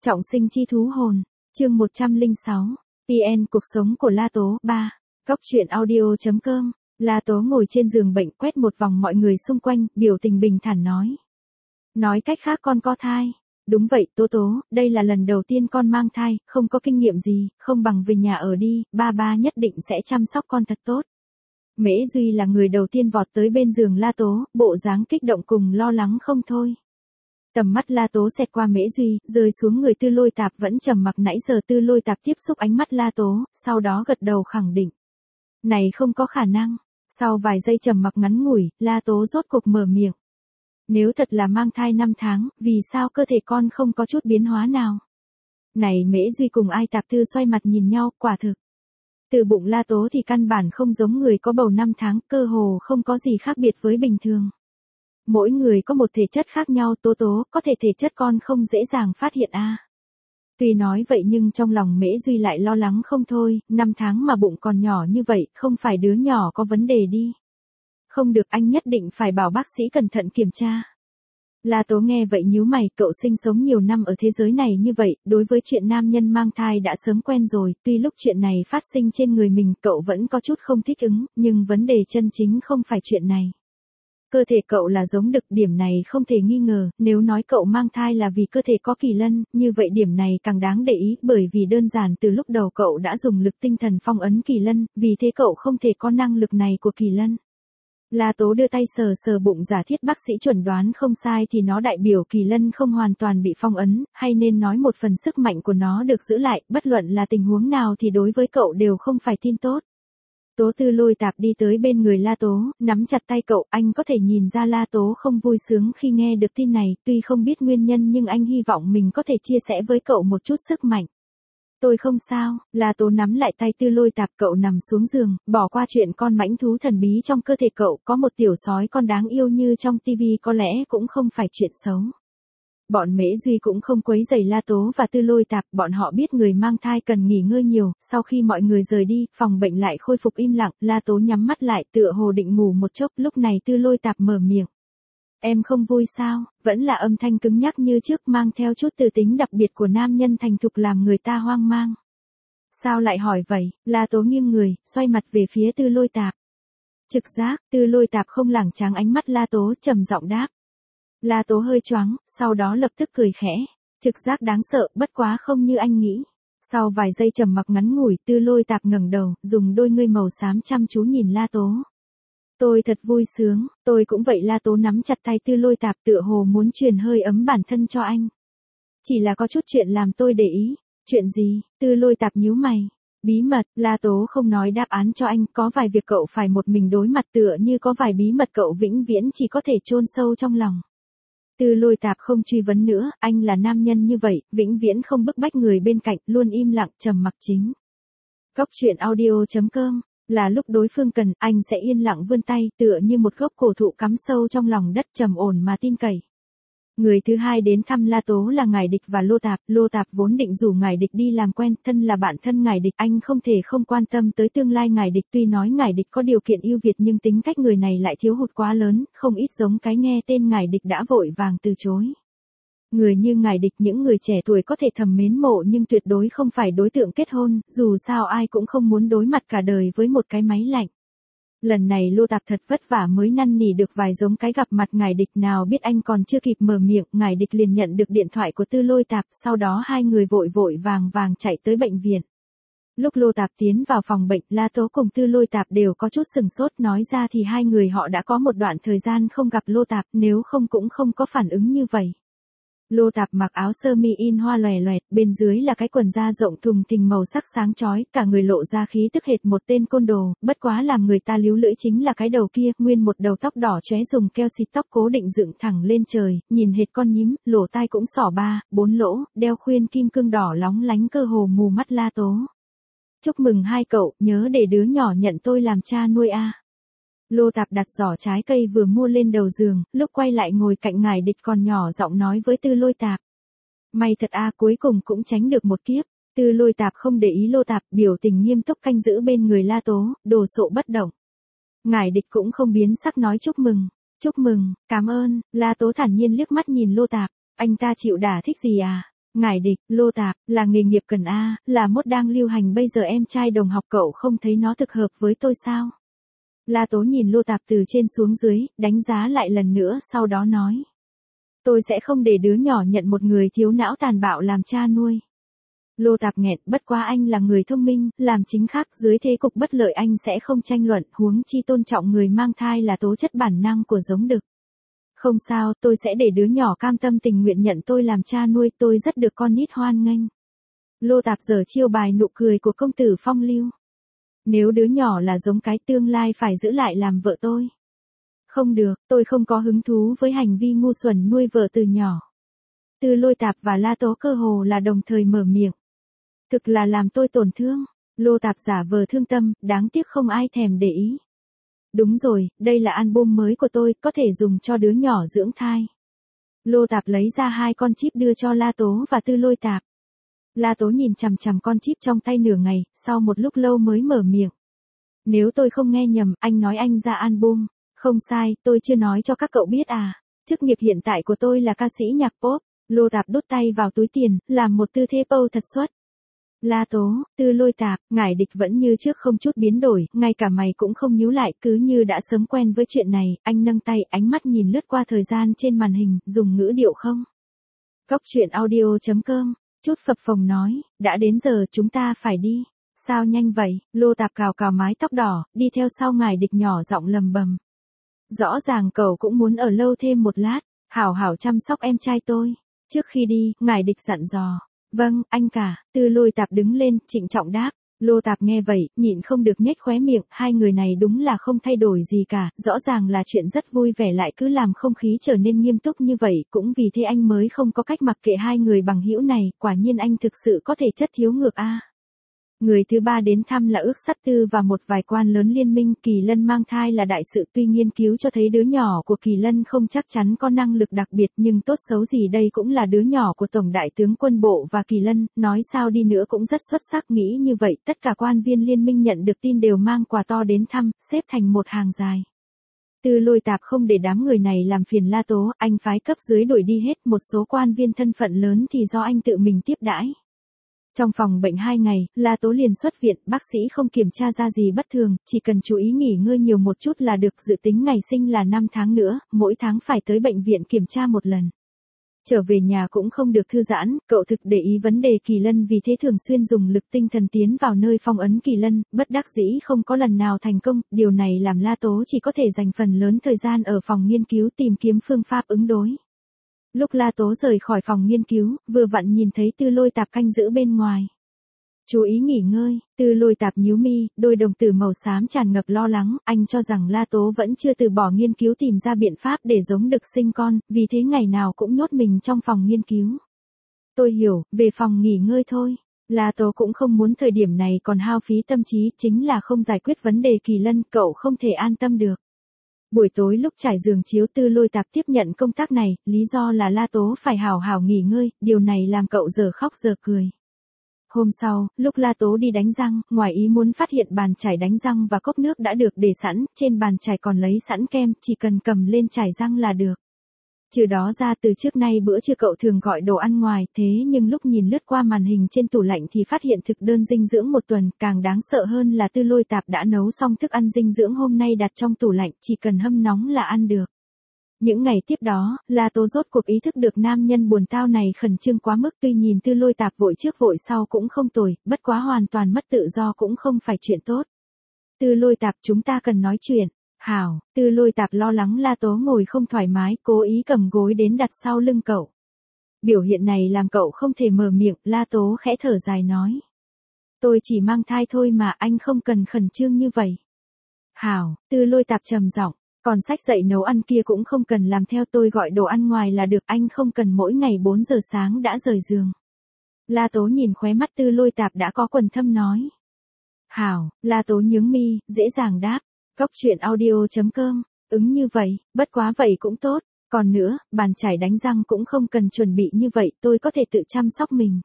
Trọng sinh chi thú hồn, chương 106, PN cuộc sống của La Tố 3, góc truyện audio.com, La Tố ngồi trên giường bệnh quét một vòng mọi người xung quanh, biểu tình bình thản nói. Nói cách khác con có thai. Đúng vậy Tố Tố, đây là lần đầu tiên con mang thai, không có kinh nghiệm gì, không bằng về nhà ở đi, ba nhất định sẽ chăm sóc con thật tốt. Mễ Duy là người đầu tiên vọt tới bên giường La Tố, bộ dáng kích động cùng lo lắng không thôi. Tầm mắt La Tố xẹt qua Mễ Duy, rơi xuống người Tư Lôi Tạp vẫn trầm mặc nãy giờ. Tư Lôi Tạp tiếp xúc ánh mắt La Tố, sau đó gật đầu khẳng định. Này không có khả năng. Sau vài giây trầm mặc ngắn ngủi, La Tố rốt cuộc mở miệng. Nếu thật là mang thai 5 tháng, vì sao cơ thể con không có chút biến hóa nào? Này Mễ Duy cùng Ai Tạp Tư xoay mặt nhìn nhau, quả thực. Từ bụng La Tố thì căn bản không giống người có bầu 5 tháng, cơ hồ không có gì khác biệt với bình thường. Mỗi người có một thể chất khác nhau. Tố Tố, có thể chất con không dễ dàng phát hiện a. Tuy nói vậy nhưng trong lòng Mễ Duy lại lo lắng không thôi, 5 tháng mà bụng còn nhỏ như vậy, không phải đứa nhỏ có vấn đề đi. Không được, anh nhất định phải bảo bác sĩ cẩn thận kiểm tra. La Tố nghe vậy nhíu mày, cậu sinh sống nhiều năm ở thế giới này như vậy, đối với chuyện nam nhân mang thai đã sớm quen rồi, tuy lúc chuyện này phát sinh trên người mình cậu vẫn có chút không thích ứng, nhưng vấn đề chân chính không phải chuyện này. Cơ thể cậu là giống đực, điểm này không thể nghi ngờ, nếu nói cậu mang thai là vì cơ thể có kỳ lân, như vậy điểm này càng đáng để ý, bởi vì đơn giản từ lúc đầu cậu đã dùng lực tinh thần phong ấn kỳ lân, vì thế cậu không thể có năng lực này của kỳ lân. La Tố đưa tay sờ sờ bụng, giả thiết bác sĩ chuẩn đoán không sai thì nó đại biểu kỳ lân không hoàn toàn bị phong ấn, hay nên nói một phần sức mạnh của nó được giữ lại, bất luận là tình huống nào thì đối với cậu đều không phải tin tốt. Tố Tư Lôi Tạp đi tới bên người La Tố, nắm chặt tay cậu, anh có thể nhìn ra La Tố không vui sướng khi nghe được tin này, tuy không biết nguyên nhân nhưng anh hy vọng mình có thể chia sẻ với cậu một chút sức mạnh. Tôi không sao. La Tố nắm lại tay Tư Lôi Tạp, cậu nằm xuống giường, bỏ qua chuyện con mãnh thú thần bí trong cơ thể cậu, có một tiểu sói con đáng yêu như trong tivi có lẽ cũng không phải chuyện xấu. Bọn Mễ Duy cũng không quấy rầy La Tố và Tư Lôi Tạp, bọn họ biết người mang thai cần nghỉ ngơi nhiều, sau khi mọi người rời đi, phòng bệnh lại khôi phục im lặng, La Tố nhắm mắt lại tựa hồ định ngủ một chốc, lúc này Tư Lôi Tạp mở miệng. Em không vui sao? Vẫn là âm thanh cứng nhắc như trước, mang theo chút từ tính đặc biệt của nam nhân thành thục làm người ta hoang mang. Sao lại hỏi vậy? La Tố nghiêng người, xoay mặt về phía Tư Lôi Tạp. Trực giác. Tư Lôi Tạp không lảng tráng ánh mắt La Tố, trầm giọng đáp. La Tố hơi choáng, sau đó lập tức cười khẽ. Trực giác đáng sợ, bất quá không như anh nghĩ. Sau vài giây trầm mặc ngắn ngủi, Tư Lôi Tạp ngẩng đầu, dùng đôi ngươi màu xám chăm chú nhìn La Tố. Tôi thật vui sướng, tôi cũng vậy. La Tố nắm chặt tay Tư Lôi Tạp tựa hồ muốn truyền hơi ấm bản thân cho anh. Chỉ là có chút chuyện làm tôi để ý. Chuyện gì? Tư Lôi Tạp nhíu mày. Bí mật. La Tố không nói đáp án cho anh, có vài việc cậu phải một mình đối mặt, tựa như có vài bí mật cậu vĩnh viễn chỉ có thể chôn sâu trong lòng. Tư Lôi Tạp không truy vấn nữa, anh là nam nhân như vậy, vĩnh viễn không bức bách người bên cạnh, luôn im lặng trầm mặc chính. Góc truyện audio.com. Là lúc đối phương cần, anh sẽ yên lặng vươn tay, tựa như một gốc cổ thụ cắm sâu trong lòng đất, trầm ổn mà tin cậy. Người thứ hai đến thăm La Tố là Ngải Địch và Lô Tạp. Lô Tạp vốn định rủ Ngải Địch đi làm quen, thân là bạn thân Ngải Địch, anh không thể không quan tâm tới tương lai Ngải Địch. Tuy nói Ngải Địch có điều kiện ưu việt nhưng tính cách người này lại thiếu hụt quá lớn, không ít giống cái nghe tên Ngải Địch đã vội vàng từ chối. Người như Ngải Địch, những người trẻ tuổi có thể thầm mến mộ nhưng tuyệt đối không phải đối tượng kết hôn, dù sao ai cũng không muốn đối mặt cả đời với một cái máy lạnh. Lần này Lô Tạp thật vất vả mới năn nỉ được vài giống cái gặp mặt Ngải Địch, nào biết anh còn chưa kịp mở miệng, Ngải Địch liền nhận được điện thoại của Tư Lôi Tạp, sau đó hai người vội vàng chạy tới bệnh viện. Lúc Lô Tạp tiến vào phòng bệnh, La Tố cùng Tư Lôi Tạp đều có chút sừng sốt, nói ra thì hai người họ đã có một đoạn thời gian không gặp Lô Tạp, nếu không cũng không có phản ứng như vậy. Lô Tạp mặc áo sơ mi in hoa lòe loẹt, bên dưới là cái quần da rộng thùng thình màu sắc sáng chói, cả người lộ ra khí tức hệt một tên côn đồ, bất quá làm người ta líu lưỡi chính là cái đầu kia, nguyên một đầu tóc đỏ chóe dùng keo xịt tóc cố định dựng thẳng lên trời, nhìn hệt con nhím, lỗ tai cũng xỏ 3-4 lỗ, đeo khuyên kim cương đỏ lóng lánh cơ hồ mù mắt La Tố. Chúc mừng hai cậu, nhớ để đứa nhỏ nhận tôi làm cha nuôi a. Lô Tạp đặt giỏ trái cây vừa mua lên đầu giường, lúc quay lại ngồi cạnh Ngải Địch còn nhỏ giọng nói với Tư Lôi Tạp. May thật a, cuối cùng cũng tránh được một kiếp. Tư Lôi Tạp không để ý Lô Tạp, biểu tình nghiêm túc canh giữ bên người La Tố, đồ sộ bất động. Ngải Địch cũng không biến sắc nói chúc mừng, cảm ơn. La Tố thản nhiên liếc mắt nhìn Lô Tạp, anh ta chịu đả thích gì à? Ngải địch, lô tạp, là nghề nghiệp cần A, là mốt đang lưu hành bây giờ em trai đồng học cậu không thấy nó thực hợp với tôi sao? La Tố nhìn lô tạp từ trên xuống dưới, đánh giá lại lần nữa sau đó nói. Tôi sẽ không để đứa nhỏ nhận một người thiếu não tàn bạo làm cha nuôi. Lô tạp nghẹn, bất quá anh là người thông minh, làm chính khác dưới thế cục bất lợi anh sẽ không tranh luận, huống chi tôn trọng người mang thai là tố chất bản năng của giống đực. Không sao, tôi sẽ để đứa nhỏ cam tâm tình nguyện nhận tôi làm cha nuôi, tôi rất được con nít hoan nghênh. Lô tạp giờ chiêu bài nụ cười của công tử phong lưu. Nếu đứa nhỏ là giống cái tương lai phải giữ lại làm vợ tôi. Không được, tôi không có hứng thú với hành vi ngu xuẩn nuôi vợ từ nhỏ. Từ Lôi Tạp và La Tố cơ hồ là đồng thời mở miệng. Thực là làm tôi tổn thương. Lô Tạp giả vờ thương tâm, đáng tiếc không ai thèm để ý. Đúng rồi, đây là album mới của tôi, có thể dùng cho đứa nhỏ dưỡng thai. Lô Tạp lấy ra 2 con chip đưa cho La Tố và Tư Lôi Tạp. La Tố nhìn chằm chằm con chip trong tay nửa ngày, sau một lúc lâu mới mở miệng. Nếu tôi không nghe nhầm, anh nói anh ra album. Không sai, tôi chưa nói cho các cậu biết à. Chức nghiệp hiện tại của tôi là ca sĩ nhạc pop. Lô Tạp đút tay vào túi tiền, làm một tư thế pose thật xuất. La Tố, Tư Lôi Tạp, Ngải Địch vẫn như trước không chút biến đổi, ngay cả mày cũng không nhíu lại, cứ như đã sớm quen với chuyện này. Anh nâng tay, ánh mắt nhìn lướt qua thời gian trên màn hình, dùng ngữ điệu không. Cóc truyện audio.com, chút phập phồng nói, đã đến giờ chúng ta phải đi. Sao nhanh vậy? Lô Tạp cào cào mái tóc đỏ, đi theo sau Ngải Địch nhỏ giọng lầm bầm. Rõ ràng cậu cũng muốn ở lâu thêm một lát, hảo hảo chăm sóc em trai tôi. Trước khi đi, Ngải Địch dặn dò. Vâng, anh cả. Tư Lôi Tạp đứng lên, trịnh trọng đáp. Lô Tạp nghe vậy, nhịn không được nhếch khóe miệng, hai người này đúng là không thay đổi gì cả, rõ ràng là chuyện rất vui vẻ lại cứ làm không khí trở nên nghiêm túc như vậy, cũng vì thế anh mới không có cách mặc kệ hai người bằng hữu này, quả nhiên anh thực sự có thể chất thiếu ngược a. Người thứ ba đến thăm là Ước Sắt Tư và một vài quan lớn liên minh. Kỳ Lân mang thai là đại sự, tuy nghiên cứu cho thấy đứa nhỏ của Kỳ Lân không chắc chắn có năng lực đặc biệt, nhưng tốt xấu gì đây cũng là đứa nhỏ của Tổng đại tướng quân bộ và Kỳ Lân, nói sao đi nữa cũng rất xuất sắc. Nghĩ như vậy, tất cả quan viên liên minh nhận được tin đều mang quà to đến thăm, xếp thành một hàng dài. Tư Lôi Tạp không để đám người này làm phiền La Tố, anh phái cấp dưới đuổi đi hết, một số quan viên thân phận lớn thì do anh tự mình tiếp đãi. Trong phòng bệnh 2 ngày, La Tố liền xuất viện, bác sĩ không kiểm tra ra gì bất thường, chỉ cần chú ý nghỉ ngơi nhiều một chút là được, dự tính ngày sinh là 5 tháng nữa, mỗi tháng phải tới bệnh viện kiểm tra một lần. Trở về nhà cũng không được thư giãn, cậu thực để ý vấn đề Kỳ Lân, vì thế thường xuyên dùng lực tinh thần tiến vào nơi phong ấn Kỳ Lân, bất đắc dĩ không có lần nào thành công, điều này làm La Tố chỉ có thể dành phần lớn thời gian ở phòng nghiên cứu tìm kiếm phương pháp ứng đối. Lúc La Tố rời khỏi phòng nghiên cứu, vừa vặn nhìn thấy Tư Lôi Tạp canh giữ bên ngoài. Chú ý nghỉ ngơi. Tư Lôi Tạp nhíu mi, đôi đồng tử màu xám tràn ngập lo lắng, anh cho rằng La Tố vẫn chưa từ bỏ nghiên cứu tìm ra biện pháp để giống đực sinh con, vì thế ngày nào cũng nhốt mình trong phòng nghiên cứu. Tôi hiểu, về phòng nghỉ ngơi thôi. La Tố cũng không muốn thời điểm này còn hao phí tâm trí, chính là không giải quyết vấn đề Kỳ Lân, cậu không thể an tâm được. Buổi tối lúc trải giường chiếu, Tư Lôi Tạp tiếp nhận công tác này, lý do là La Tố phải hào hào nghỉ ngơi, điều này làm cậu giờ khóc giờ cười. Hôm sau, lúc La Tố đi đánh răng, ngoài ý muốn phát hiện bàn chải đánh răng và cốc nước đã được để sẵn, trên bàn chải còn lấy sẵn kem, chỉ cần cầm lên chải răng là được. Trừ đó ra, từ trước nay bữa trưa cậu thường gọi đồ ăn ngoài, thế nhưng lúc nhìn lướt qua màn hình trên tủ lạnh thì phát hiện thực đơn dinh dưỡng một tuần, càng đáng sợ hơn là Tư Lôi Tạp đã nấu xong thức ăn dinh dưỡng hôm nay đặt trong tủ lạnh, chỉ cần hâm nóng là ăn được. Những ngày tiếp đó, La Tố rốt cuộc ý thức được nam nhân buồn tao này khẩn trương quá mức, tuy nhìn Tư Lôi Tạp vội trước vội sau cũng không tồi, bất quá hoàn toàn mất tự do cũng không phải chuyện tốt. Tư Lôi Tạp, chúng ta cần nói chuyện. Hảo. Tư Lôi Tạp lo lắng La Tố ngồi không thoải mái, cố ý cầm gối đến đặt sau lưng cậu. Biểu hiện này làm cậu không thể mở miệng, La Tố khẽ thở dài nói. Tôi chỉ mang thai thôi mà, anh không cần khẩn trương như vậy. Hảo. Tư Lôi Tạp trầm giọng, còn sách dạy nấu ăn kia cũng không cần làm theo, tôi gọi đồ ăn ngoài là được, anh không cần mỗi ngày 4 giờ sáng đã rời giường. La Tố nhìn khóe mắt Tư Lôi Tạp đã có quầng thâm nói. Hảo. La Tố nhướng mi, dễ dàng đáp. Cóc truyện audio.com, như vậy, bất quá vậy cũng tốt, còn nữa, bàn chải đánh răng cũng không cần chuẩn bị như vậy, tôi có thể tự chăm sóc mình.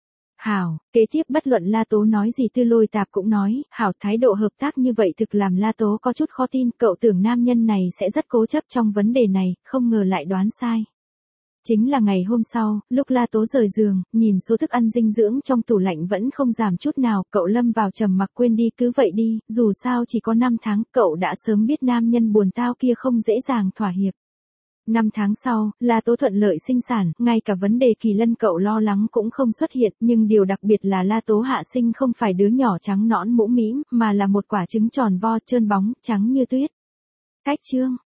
Hảo, kế tiếp bất luận La Tố nói gì Tư Lôi Tạp cũng nói, hảo, thái độ hợp tác như vậy thực làm La Tố có chút khó tin, cậu tưởng nam nhân này sẽ rất cố chấp trong vấn đề này, không ngờ lại đoán sai. Chính là ngày hôm sau, lúc La Tố rời giường, nhìn số thức ăn dinh dưỡng trong tủ lạnh vẫn không giảm chút nào, cậu lâm vào trầm mặc quên đi cứ vậy đi, dù sao chỉ có 5 tháng, cậu đã sớm biết nam nhân buồn tao kia không dễ dàng thỏa hiệp. 5 tháng sau, La Tố thuận lợi sinh sản, ngay cả vấn đề Kỳ Lân cậu lo lắng cũng không xuất hiện, nhưng điều đặc biệt là La Tố hạ sinh không phải đứa nhỏ trắng nõn mũm mĩm, mà là một quả trứng tròn vo trơn bóng, trắng như tuyết. Cách chương